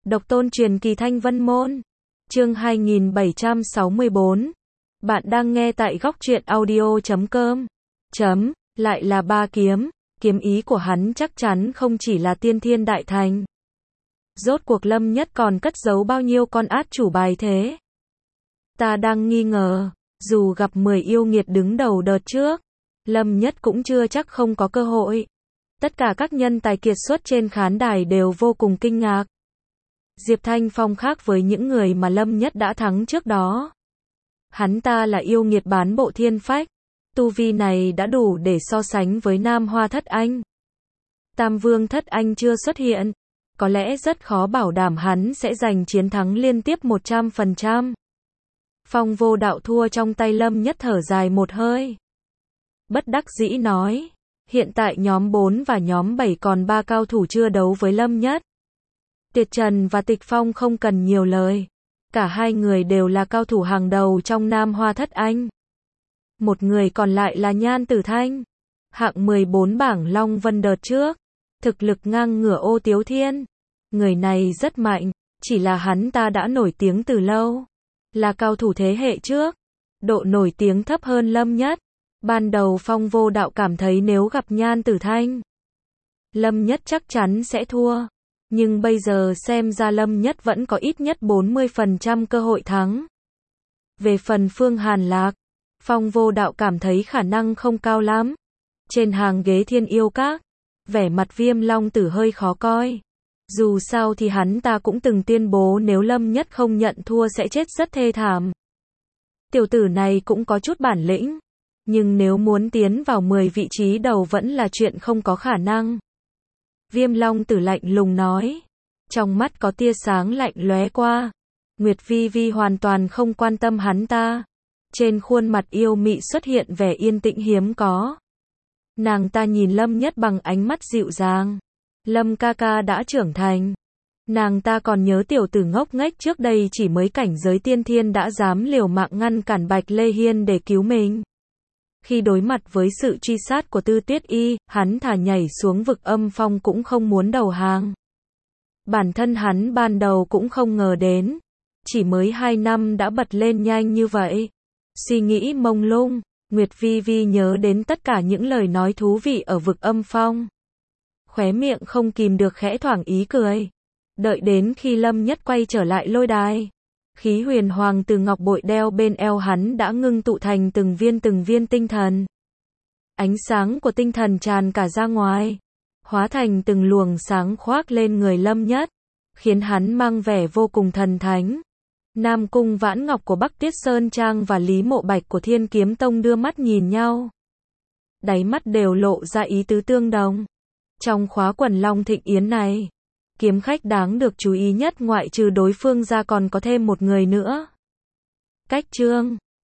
Độc tôn truyền kỳ Thanh Vân Môn. Chương 2764. Bạn đang nghe tại góc truyện audio.com. Lại là ba kiếm. Kiếm ý của hắn chắc chắn không chỉ là tiên thiên đại thành. Rốt cuộc Lâm Nhất còn cất giấu bao nhiêu con át chủ bài thế? Ta đang nghi ngờ, dù gặp 10 yêu nghiệt đứng đầu đợt trước, Lâm Nhất cũng chưa chắc không có cơ hội. Tất cả các nhân tài kiệt xuất trên khán đài đều vô cùng kinh ngạc. Diệp Thanh Phong khác với những người mà Lâm Nhất đã thắng trước đó. Hắn ta là yêu nghiệt bán bộ thiên phách. Tu vi này đã đủ để so sánh với Nam Hoa Thất Anh. Tam Vương Thất Anh chưa xuất hiện. Có lẽ rất khó bảo đảm hắn sẽ giành chiến thắng liên tiếp 100%. Phong Vô Đạo thua trong tay Lâm Nhất thở dài một hơi. Bất đắc dĩ nói, hiện tại nhóm 4 và nhóm 7 còn 3 cao thủ chưa đấu với Lâm Nhất. Tiệt Trần và Tịch Phong không cần nhiều lời. Cả hai người đều là cao thủ hàng đầu trong Nam Hoa Thất Anh. Một người còn lại là Nhan Tử Thanh. Hạng 14 bảng Long Vân đợt trước. Thực lực ngang ngửa Ô Tiếu Thiên. Người này rất mạnh, chỉ là hắn ta đã nổi tiếng từ lâu. Là cao thủ thế hệ trước. Độ nổi tiếng thấp hơn Lâm Nhất. Ban đầu Phong Vô Đạo cảm thấy nếu gặp Nhan Tử Thanh, Lâm Nhất chắc chắn sẽ thua. Nhưng bây giờ xem ra Lâm Nhất vẫn có ít nhất 40% cơ hội thắng. Về phần Phương Hàn Lạc, Phong Vô Đạo cảm thấy khả năng không cao lắm. Trên hàng ghế Thiên Yêu Các, vẻ mặt Viêm Long Tử hơi khó coi. Dù sao thì hắn ta cũng từng tuyên bố nếu Lâm Nhất không nhận thua sẽ chết rất thê thảm. Tiểu tử này cũng có chút bản lĩnh. Nhưng nếu muốn tiến vào 10 vị trí đầu vẫn là chuyện không có khả năng. Viêm Long Tử lạnh lùng nói. Trong mắt có tia sáng lạnh lóe qua. Nguyệt Vi Vi hoàn toàn không quan tâm hắn ta. Trên khuôn mặt yêu mị xuất hiện vẻ yên tĩnh hiếm có. Nàng ta nhìn Lâm Nhất bằng ánh mắt dịu dàng. Lâm ca ca đã trưởng thành. Nàng ta còn nhớ tiểu tử ngốc nghếch trước đây chỉ mới cảnh giới tiên thiên đã dám liều mạng ngăn cản Bạch Lê Hiên để cứu mình. Khi đối mặt với sự truy sát của Tư Tuyết Y, hắn thả nhảy xuống vực âm phong cũng không muốn đầu hàng. Bản thân hắn ban đầu cũng không ngờ đến. Chỉ mới 2 năm đã bật lên nhanh như vậy. Suy nghĩ mông lung, Nguyệt Vi Vi nhớ đến tất cả những lời nói thú vị ở vực âm phong. Khóe miệng không kìm được khẽ thoảng ý cười. Đợi đến khi Lâm Nhất quay trở lại lôi đài. Khí huyền hoàng từ ngọc bội đeo bên eo hắn đã ngưng tụ thành từng viên tinh thần. Ánh sáng của tinh thần tràn cả ra ngoài. Hóa thành từng luồng sáng khoác lên người Lâm Nhất. Khiến hắn mang vẻ vô cùng thần thánh. Nam Cung Vãn Ngọc của Bắc Tuyết Sơn Trang và Lý Mộ Bạch của Thiên Kiếm Tông đưa mắt nhìn nhau. Đáy mắt đều lộ ra ý tứ tương đồng. Trong khóa quần Long Thịnh Yến này, kiếm khách đáng được chú ý nhất ngoại trừ đối phương ra còn có thêm một người nữa. Cách Trương.